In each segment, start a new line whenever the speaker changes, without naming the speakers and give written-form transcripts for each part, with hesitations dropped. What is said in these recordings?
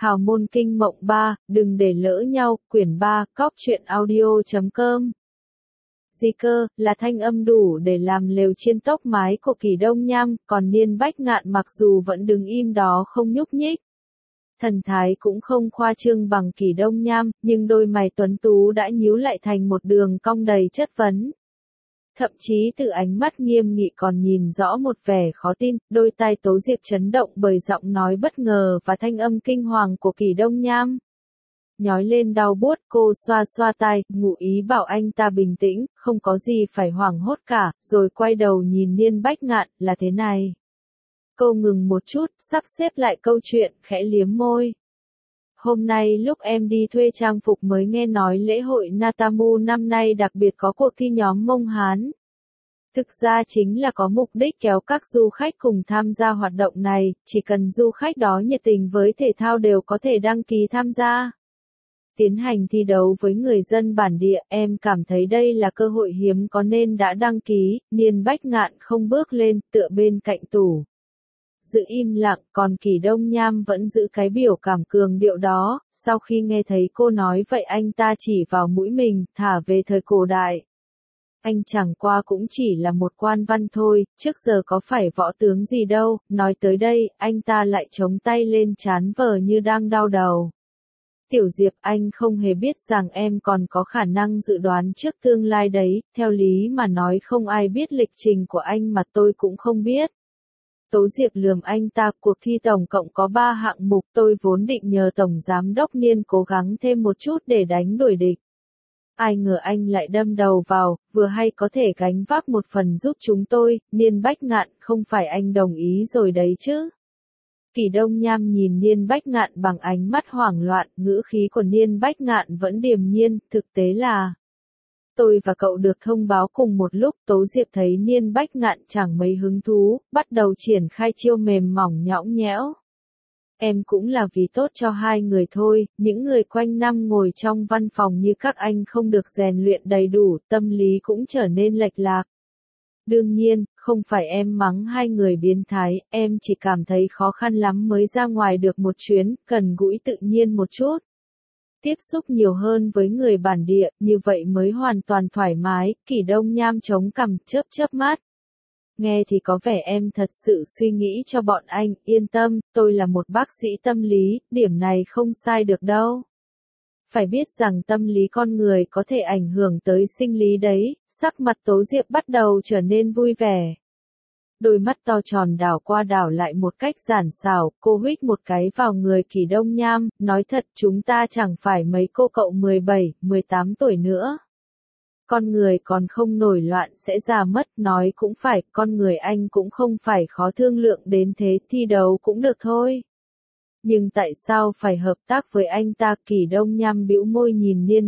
Hào môn kinh mộng 3, đừng để lỡ nhau, quyển 3, cóc truyện audio.com. Gì cơ, là thanh âm đủ để làm lều chiên tốc mái của Kỳ Đông Nham, còn Niên Bách Ngạn mặc dù vẫn đứng im đó không nhúc nhích. Thần thái cũng không khoa trương bằng Kỳ Đông Nham, nhưng đôi mày tuấn tú đã nhíu lại thành một đường cong đầy chất vấn. Thậm chí từ ánh mắt nghiêm nghị còn nhìn rõ một vẻ khó tin, đôi tai Tố Diệp chấn động bởi giọng nói bất ngờ và thanh âm kinh hoàng của Kỳ Đông Nham. Nhói lên đau buốt, cô xoa xoa tai, ngụ ý bảo anh ta bình tĩnh, không có gì phải hoảng hốt cả, rồi quay đầu nhìn Niên Bách Ngạn, là thế này. Cô ngừng một chút, sắp xếp lại câu chuyện, khẽ liếm môi. Hôm nay lúc em đi thuê trang phục mới nghe nói lễ hội Natamu năm nay đặc biệt có cuộc thi nhóm Mông Hán. Thực ra chính là có mục đích kéo các du khách cùng tham gia hoạt động này, chỉ cần du khách đó nhiệt tình với thể thao đều có thể đăng ký tham gia. Tiến hành thi đấu với người dân bản địa, em cảm thấy đây là cơ hội hiếm có nên đã đăng ký. Niên Bách Ngạn không bước lên, tựa bên cạnh tủ. Giữ im lặng, còn Kỳ Đông Nham vẫn giữ cái biểu cảm cường điệu đó, sau khi nghe thấy cô nói vậy anh ta chỉ vào mũi mình, thả về thời cổ đại. Anh chẳng qua cũng chỉ là một quan văn thôi, trước giờ có phải võ tướng gì đâu, nói tới đây, anh ta lại chống tay lên trán vờ như đang đau đầu. Tiểu Diệp, anh không hề biết rằng em còn có khả năng dự đoán trước tương lai đấy, theo lý mà nói không ai biết lịch trình của anh mà tôi cũng không biết. Tố Diệp lườm anh ta, cuộc thi tổng cộng có 3 hạng mục, tôi vốn định nhờ Tổng Giám đốc Niên cố gắng thêm một chút để đánh đuổi địch. Ai ngờ anh lại đâm đầu vào, vừa hay có thể gánh vác một phần giúp chúng tôi. Niên Bách Ngạn, không phải anh đồng ý rồi đấy chứ. Kỳ Đông Nham nhìn Niên Bách Ngạn bằng ánh mắt hoảng loạn, ngữ khí của Niên Bách Ngạn vẫn điềm nhiên, thực tế là tôi và cậu được thông báo cùng một lúc. Tố Diệp thấy Niên Bách Ngạn chẳng mấy hứng thú, bắt đầu triển khai chiêu mềm mỏng nhõng nhẽo. Em cũng là vì tốt cho hai người thôi, những người quanh năm ngồi trong văn phòng như các anh không được rèn luyện đầy đủ, tâm lý cũng trở nên lệch lạc. Đương nhiên, không phải em mắng hai người biến thái, em chỉ cảm thấy khó khăn lắm mới ra ngoài được một chuyến, cần gũi tự nhiên một chút. Tiếp xúc nhiều hơn với người bản địa, như vậy mới hoàn toàn thoải mái. Kỳ Đông Nham chống cằm, chớp mắt. Nghe thì có vẻ em thật sự suy nghĩ cho bọn anh, yên tâm, tôi là một bác sĩ tâm lý, điểm này không sai được đâu. Phải biết rằng tâm lý con người có thể ảnh hưởng tới sinh lý đấy. Sắc mặt Tố Diệp bắt đầu trở nên vui vẻ. Đôi mắt to tròn đảo qua đảo lại một cách giản xảo, cô huých một cái vào người Kỳ Đông Nham, nói thật chúng ta chẳng phải mấy cô cậu 17, 18 tuổi nữa. Con người còn không nổi loạn sẽ già mất, nói cũng phải, con người anh cũng không phải khó thương lượng đến thế, thi đấu cũng được thôi. Nhưng tại sao phải hợp tác với anh ta? Kỳ Đông Nham bĩu môi nhìn Niên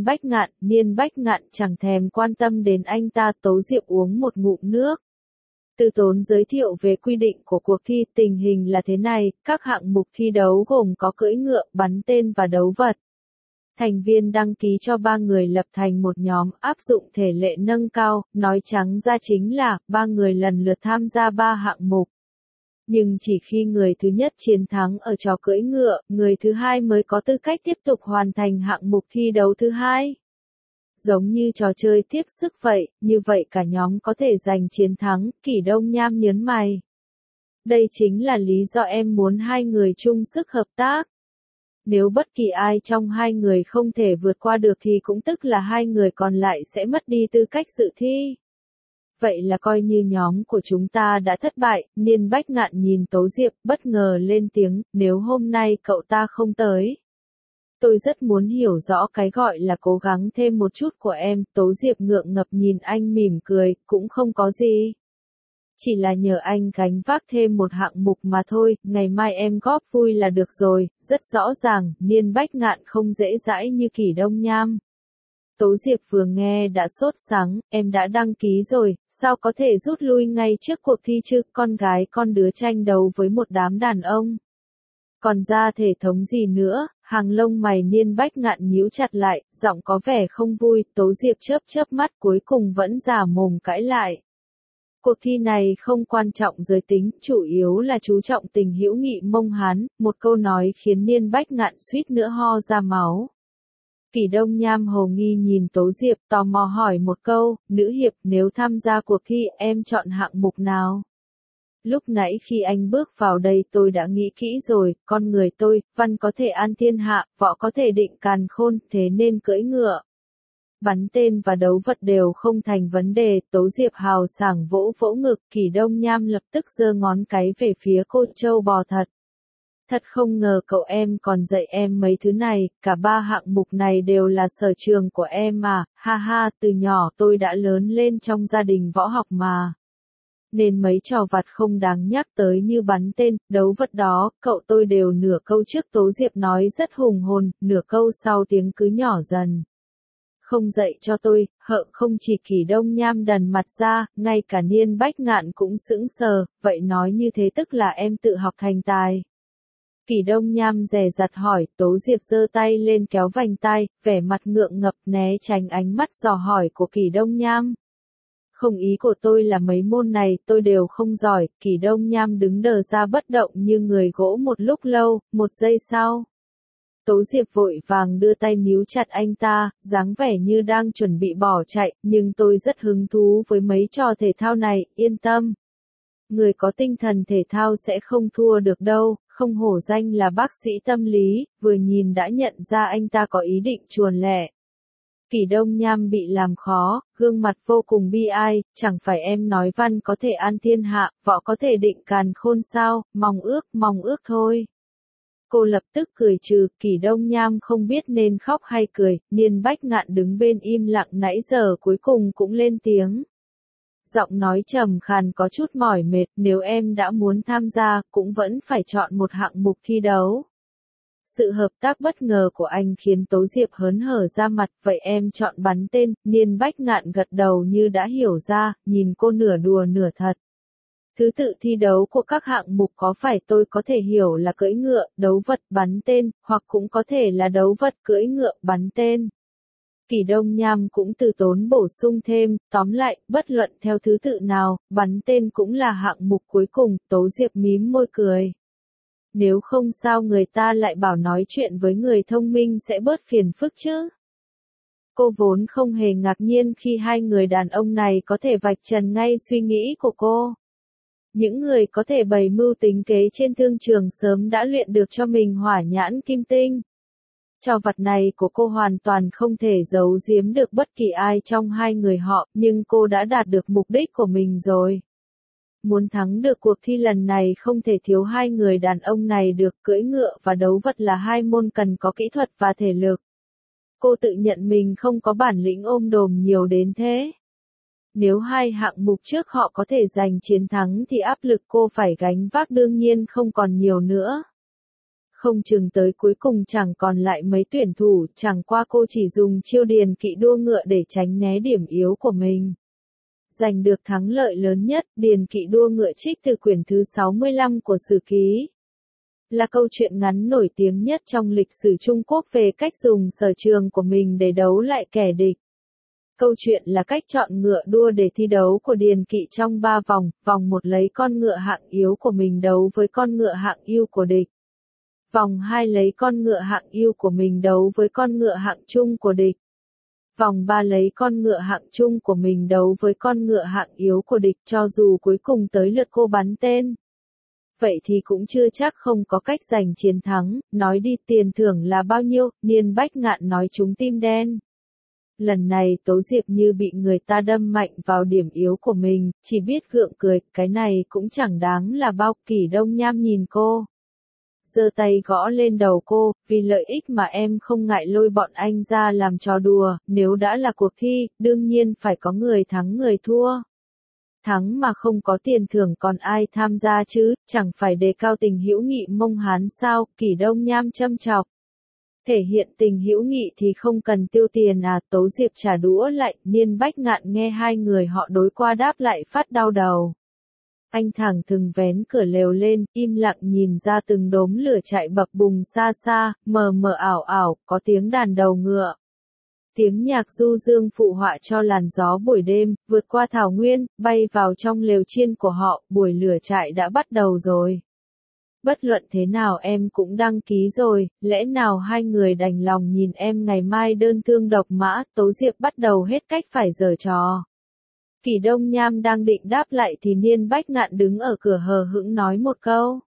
Bách Ngạn chẳng thèm quan tâm đến anh ta. Tố Diệp uống một ngụm nước. Từ Tốn giới thiệu về quy định của cuộc thi, tình hình là thế này, các hạng mục thi đấu gồm có cưỡi ngựa, bắn tên và đấu vật. Thành viên đăng ký cho 3 người lập thành một nhóm, áp dụng thể lệ nâng cao, nói trắng ra chính là 3 người lần lượt tham gia 3 hạng mục. Nhưng chỉ khi người thứ nhất chiến thắng ở trò cưỡi ngựa, người thứ hai mới có tư cách tiếp tục hoàn thành hạng mục thi đấu thứ hai. Giống như trò chơi tiếp sức vậy, như vậy cả nhóm có thể giành chiến thắng. Kỳ Đông Nham nhớn mày. Đây chính là lý do em muốn hai người chung sức hợp tác. Nếu bất kỳ ai trong hai người không thể vượt qua được thì cũng tức là hai người còn lại sẽ mất đi tư cách dự thi. Vậy là coi như nhóm của chúng ta đã thất bại. Niên Bách Ngạn nhìn Tố Diệp, bất ngờ lên tiếng, nếu hôm nay cậu ta không tới. Tôi rất muốn hiểu rõ cái gọi là cố gắng thêm một chút của em. Tố Diệp ngượng ngập nhìn anh mỉm cười, cũng không có gì. Chỉ là nhờ anh gánh vác thêm một hạng mục mà thôi, ngày mai em góp vui là được rồi. Rất rõ ràng, Niên Bách Ngạn không dễ dãi như Kỳ Đông Nham. Tố Diệp vừa nghe đã sốt sắng, em đã đăng ký rồi, sao có thể rút lui ngay trước cuộc thi chứ, con gái con đứa tranh đấu với một đám đàn ông. Còn ra thể thống gì nữa, hàng lông mày Niên Bách Ngạn nhíu chặt lại, giọng có vẻ không vui. Tố Diệp chớp mắt cuối cùng vẫn giả mồm cãi lại. Cuộc thi này không quan trọng giới tính, chủ yếu là chú trọng tình hữu nghị Mông Hán, một câu nói khiến Niên Bách Ngạn suýt nữa ho ra máu. Kỷ Đông Nham hồ nghi nhìn Tố Diệp, tò mò hỏi một câu, nữ hiệp, nếu tham gia cuộc thi em chọn hạng mục nào? Lúc nãy khi anh bước vào đây tôi đã nghĩ kỹ rồi, con người tôi, văn có thể an thiên hạ, võ có thể định càn khôn, thế nên cưỡi ngựa. Bắn tên và đấu vật đều không thành vấn đề, Tố Diệp hào sảng vỗ vỗ ngực, Kỷ Đông Nham lập tức giơ ngón cái về phía cô trâu bò thật. Thật không ngờ cậu em còn dạy em mấy thứ này, cả ba hạng mục này đều là sở trường của em à, ha ha, từ nhỏ tôi đã lớn lên trong gia đình võ học mà. Nên mấy trò vặt không đáng nhắc tới như bắn tên, đấu vật đó, cậu tôi đều nửa câu trước Tố Diệp nói rất hùng hồn, nửa câu sau tiếng cứ nhỏ dần. Không dạy cho tôi, không chỉ Kỷ Đông Nham đần mặt ra, ngay cả Niên Bách Ngạn cũng sững sờ, vậy nói như thế tức là em tự học thành tài. Kỷ Đông Nham dè dặt hỏi, Tố Diệp giơ tay lên kéo vành tai, vẻ mặt ngượng ngập né tránh ánh mắt dò hỏi của Kỷ Đông Nham. Không, ý của tôi là mấy môn này tôi đều không giỏi, Kỷ Đông Nham đứng đờ ra bất động như người gỗ một lúc lâu, một giây sau. Tố Diệp vội vàng đưa tay níu chặt anh ta, dáng vẻ như đang chuẩn bị bỏ chạy, nhưng tôi rất hứng thú với mấy trò thể thao này, yên tâm. Người có tinh thần thể thao sẽ không thua được đâu, không hổ danh là bác sĩ tâm lý, vừa nhìn đã nhận ra anh ta có ý định chuồn lẻ. Kỷ Đông Nham bị làm khó, gương mặt vô cùng bi ai, chẳng phải em nói văn có thể an thiên hạ, võ có thể định càn khôn sao, mong ước thôi. Cô lập tức cười trừ, Kỷ Đông Nham không biết nên khóc hay cười, Niên Bách Ngạn đứng bên im lặng nãy giờ cuối cùng cũng lên tiếng. Giọng nói trầm khàn có chút mỏi mệt, nếu em đã muốn tham gia, cũng vẫn phải chọn một hạng mục thi đấu. Sự hợp tác bất ngờ của anh khiến Tố Diệp hớn hở ra mặt, vậy em chọn bắn tên, Niên Bách Ngạn gật đầu như đã hiểu ra, nhìn cô nửa đùa nửa thật. Thứ tự thi đấu của các hạng mục có phải tôi có thể hiểu là cưỡi ngựa, đấu vật, bắn tên, hoặc cũng có thể là đấu vật, cưỡi ngựa, bắn tên. Kỷ Đông Nham cũng từ tốn bổ sung thêm, tóm lại, bất luận theo thứ tự nào, bắn tên cũng là hạng mục cuối cùng, Tố Diệp mím môi cười. Nếu không sao người ta lại bảo nói chuyện với người thông minh sẽ bớt phiền phức chứ. Cô vốn không hề ngạc nhiên khi hai người đàn ông này có thể vạch trần ngay suy nghĩ của cô. Những người có thể bày mưu tính kế trên thương trường sớm đã luyện được cho mình hỏa nhãn kim tinh. Trò vặt này của cô hoàn toàn không thể giấu giếm được bất kỳ ai trong hai người họ, nhưng cô đã đạt được mục đích của mình rồi. Muốn thắng được cuộc thi lần này không thể thiếu hai người đàn ông này được, cưỡi ngựa và đấu vật là hai môn cần có kỹ thuật và thể lực. Cô tự nhận mình không có bản lĩnh ôm đồm nhiều đến thế. Nếu hai hạng mục trước họ có thể giành chiến thắng thì áp lực cô phải gánh vác đương nhiên không còn nhiều nữa. Không chừng tới cuối cùng chẳng còn lại mấy tuyển thủ, chẳng qua cô chỉ dùng chiêu điền kỵ đua ngựa để tránh né điểm yếu của mình. Giành được thắng lợi lớn nhất, điền kỵ đua ngựa trích từ quyển thứ 65 của Sử Ký. Là câu chuyện ngắn nổi tiếng nhất trong lịch sử Trung Quốc về cách dùng sở trường của mình để đấu lại kẻ địch. Câu chuyện là cách chọn ngựa đua để thi đấu của điền kỵ trong 3 vòng, vòng 1 lấy con ngựa hạng yếu của mình đấu với con ngựa hạng ưu của địch. Vòng 2 lấy con ngựa hạng ưu của mình đấu với con ngựa hạng trung của địch. Vòng 3 lấy con ngựa hạng trung của mình đấu với con ngựa hạng yếu của địch, cho dù cuối cùng tới lượt cô bắn tên. Vậy thì cũng chưa chắc không có cách giành chiến thắng, nói đi tiền thưởng là bao nhiêu, Niên Bách Ngạn nói trúng tim đen. Lần này Tố Diệp như bị người ta đâm mạnh vào điểm yếu của mình, chỉ biết gượng cười, cái này cũng chẳng đáng là bao. Kỷ Đông Nham nhìn cô. Giơ tay gõ lên đầu cô, vì lợi ích mà em không ngại lôi bọn anh ra làm trò đùa, nếu đã là cuộc thi, đương nhiên phải có người thắng người thua. Thắng mà không có tiền thưởng còn ai tham gia chứ, chẳng phải đề cao tình hữu nghị Mông Hán sao, Kỷ Đông Nham châm chọc. Thể hiện tình hữu nghị thì không cần tiêu tiền à, Tố Diệp trả đũa lại, Niên Bách Ngạn nghe hai người họ đối qua đáp lại phát đau đầu. Anh thẳng thừng vén cửa lều lên, im lặng nhìn ra từng đốm lửa chạy bập bùng xa xa, mờ mờ ảo ảo, có tiếng đàn đầu ngựa. Tiếng nhạc du dương phụ họa cho làn gió buổi đêm, vượt qua thảo nguyên, bay vào trong lều chiên của họ, buổi lửa trại đã bắt đầu rồi. Bất luận thế nào em cũng đăng ký rồi, lẽ nào hai người đành lòng nhìn em ngày mai đơn thương độc mã, Tố Diệp bắt đầu hết cách phải giở trò. Kỷ Đông Nham đang định đáp lại thì Niên Bách Ngạn đứng ở cửa hờ hững nói một câu.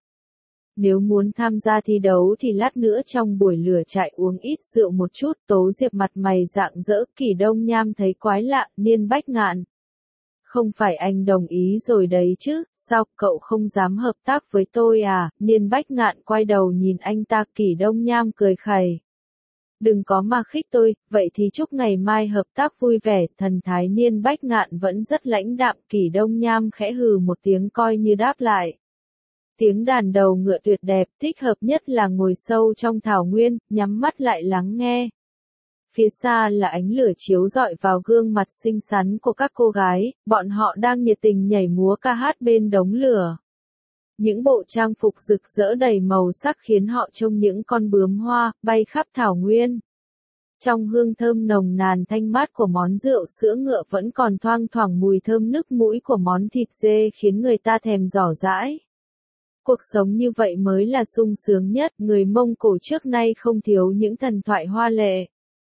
Nếu muốn tham gia thi đấu thì lát nữa trong buổi lửa trại uống ít rượu một chút. Tố Diệp mặt mày rạng rỡ. Kỷ Đông Nham thấy quái lạ. Niên Bách Ngạn, không phải anh đồng ý rồi đấy chứ, sao cậu không dám hợp tác với tôi à? Niên Bách Ngạn quay đầu nhìn anh ta. Kỷ Đông Nham cười khẩy. Đừng có mà khích tôi, vậy thì chúc ngày mai hợp tác vui vẻ. Thần thái Niên Bách Ngạn vẫn rất lãnh đạm. Kỷ Đông Nham khẽ hừ một tiếng coi như đáp lại. Tiếng đàn đầu ngựa tuyệt đẹp, thích hợp nhất là ngồi sâu trong thảo nguyên, nhắm mắt lại lắng nghe. Phía xa là ánh lửa chiếu rọi vào gương mặt xinh xắn của các cô gái, bọn họ đang nhiệt tình nhảy múa ca hát bên đống lửa. Những bộ trang phục rực rỡ đầy màu sắc khiến họ trông những con bướm hoa, bay khắp thảo nguyên. Trong hương thơm nồng nàn thanh mát của món rượu sữa ngựa vẫn còn thoang thoảng mùi thơm nức mũi của món thịt dê khiến người ta thèm dò dãi. Cuộc sống như vậy mới là sung sướng nhất, người Mông Cổ trước nay không thiếu những thần thoại hoa lệ.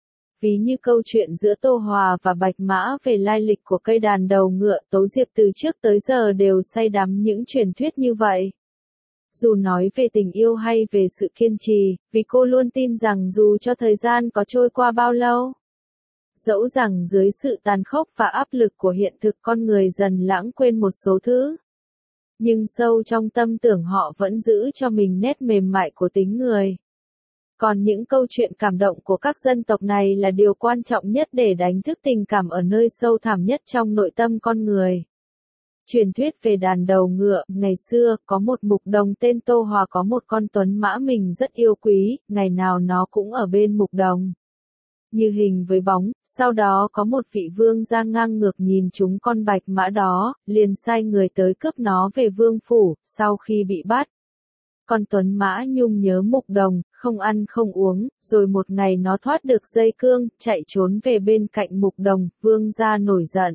Ví như câu chuyện giữa Tô Hòa và Bạch Mã về lai lịch của cây đàn đầu ngựa, Tố Diệp từ trước tới giờ đều say đắm những truyền thuyết như vậy. Dù nói về tình yêu hay về sự kiên trì, vì cô luôn tin rằng dù cho thời gian có trôi qua bao lâu, dẫu rằng dưới sự tàn khốc và áp lực của hiện thực con người dần lãng quên một số thứ. Nhưng sâu trong tâm tưởng họ vẫn giữ cho mình nét mềm mại của tính người. Còn những câu chuyện cảm động của các dân tộc này là điều quan trọng nhất để đánh thức tình cảm ở nơi sâu thẳm nhất trong nội tâm con người. Truyền thuyết về đàn đầu ngựa, ngày xưa, có một mục đồng tên Tô Hòa có một con tuấn mã mình rất yêu quý, ngày nào nó cũng ở bên mục đồng. Như hình với bóng, sau đó có một vị vương gia ngang ngược nhìn chúng con bạch mã đó, liền sai người tới cướp nó về vương phủ. Sau khi bị bắt, con tuấn mã nhung nhớ mục đồng, không ăn không uống, rồi một ngày nó thoát được dây cương, chạy trốn về bên cạnh mục đồng. Vương gia nổi giận,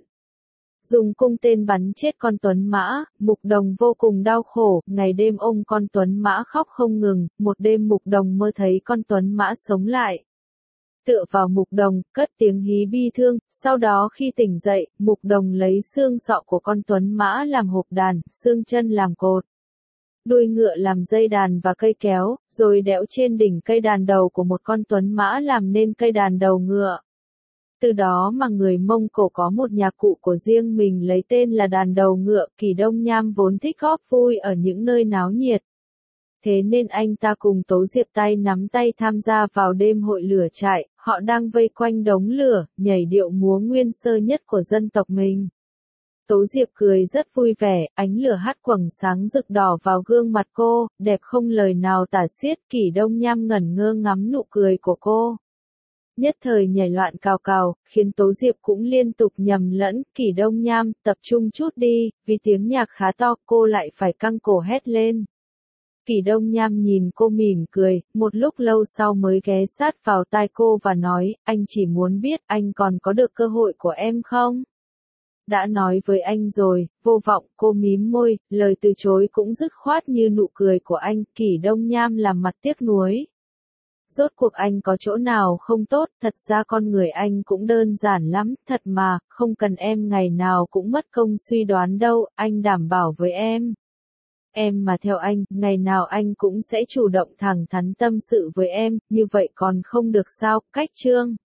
dùng cung tên bắn chết con tuấn mã. Mục đồng vô cùng đau khổ, ngày đêm ôm con tuấn mã khóc không ngừng. Một đêm mục đồng mơ thấy con tuấn mã sống lại, tựa vào mục đồng, cất tiếng hí bi thương. Sau đó khi tỉnh dậy, mục đồng lấy xương sọ của con tuấn mã làm hộp đàn, xương chân làm cột, đuôi ngựa làm dây đàn và cây kéo, rồi đẽo trên đỉnh cây đàn đầu của một con tuấn mã làm nên cây đàn đầu ngựa. Từ đó mà người Mông Cổ có một nhạc cụ của riêng mình lấy tên là đàn đầu ngựa. Kỷ Đông Nham vốn thích góp vui ở những nơi náo nhiệt. Thế nên anh ta cùng Tố Diệp tay nắm tay tham gia vào đêm hội lửa trại. Họ đang vây quanh đống lửa, nhảy điệu múa nguyên sơ nhất của dân tộc mình. Tố Diệp cười rất vui vẻ, ánh lửa hắt quầng sáng rực đỏ vào gương mặt cô, đẹp không lời nào tả xiết. Kỷ Đông Nham ngẩn ngơ ngắm nụ cười của cô. Nhất thời nhảy loạn cào cào, khiến Tố Diệp cũng liên tục nhầm lẫn. Kỷ Đông Nham, tập trung chút đi, vì tiếng nhạc khá to, cô lại phải căng cổ hét lên. Kỷ Đông Nham nhìn cô mỉm cười, một lúc lâu sau mới ghé sát vào tai cô và nói, anh chỉ muốn biết anh còn có được cơ hội của em không? Đã nói với anh rồi, vô vọng. Cô mím môi, lời từ chối cũng dứt khoát như nụ cười của anh. Kỷ Đông Nham làm mặt tiếc nuối. Rốt cuộc anh có chỗ nào không tốt, thật ra con người anh cũng đơn giản lắm, thật mà, không cần em ngày nào cũng mất công suy đoán đâu, anh đảm bảo với em. Em mà theo anh, ngày nào anh cũng sẽ chủ động thẳng thắn tâm sự với em, như vậy còn không được sao? Cách chương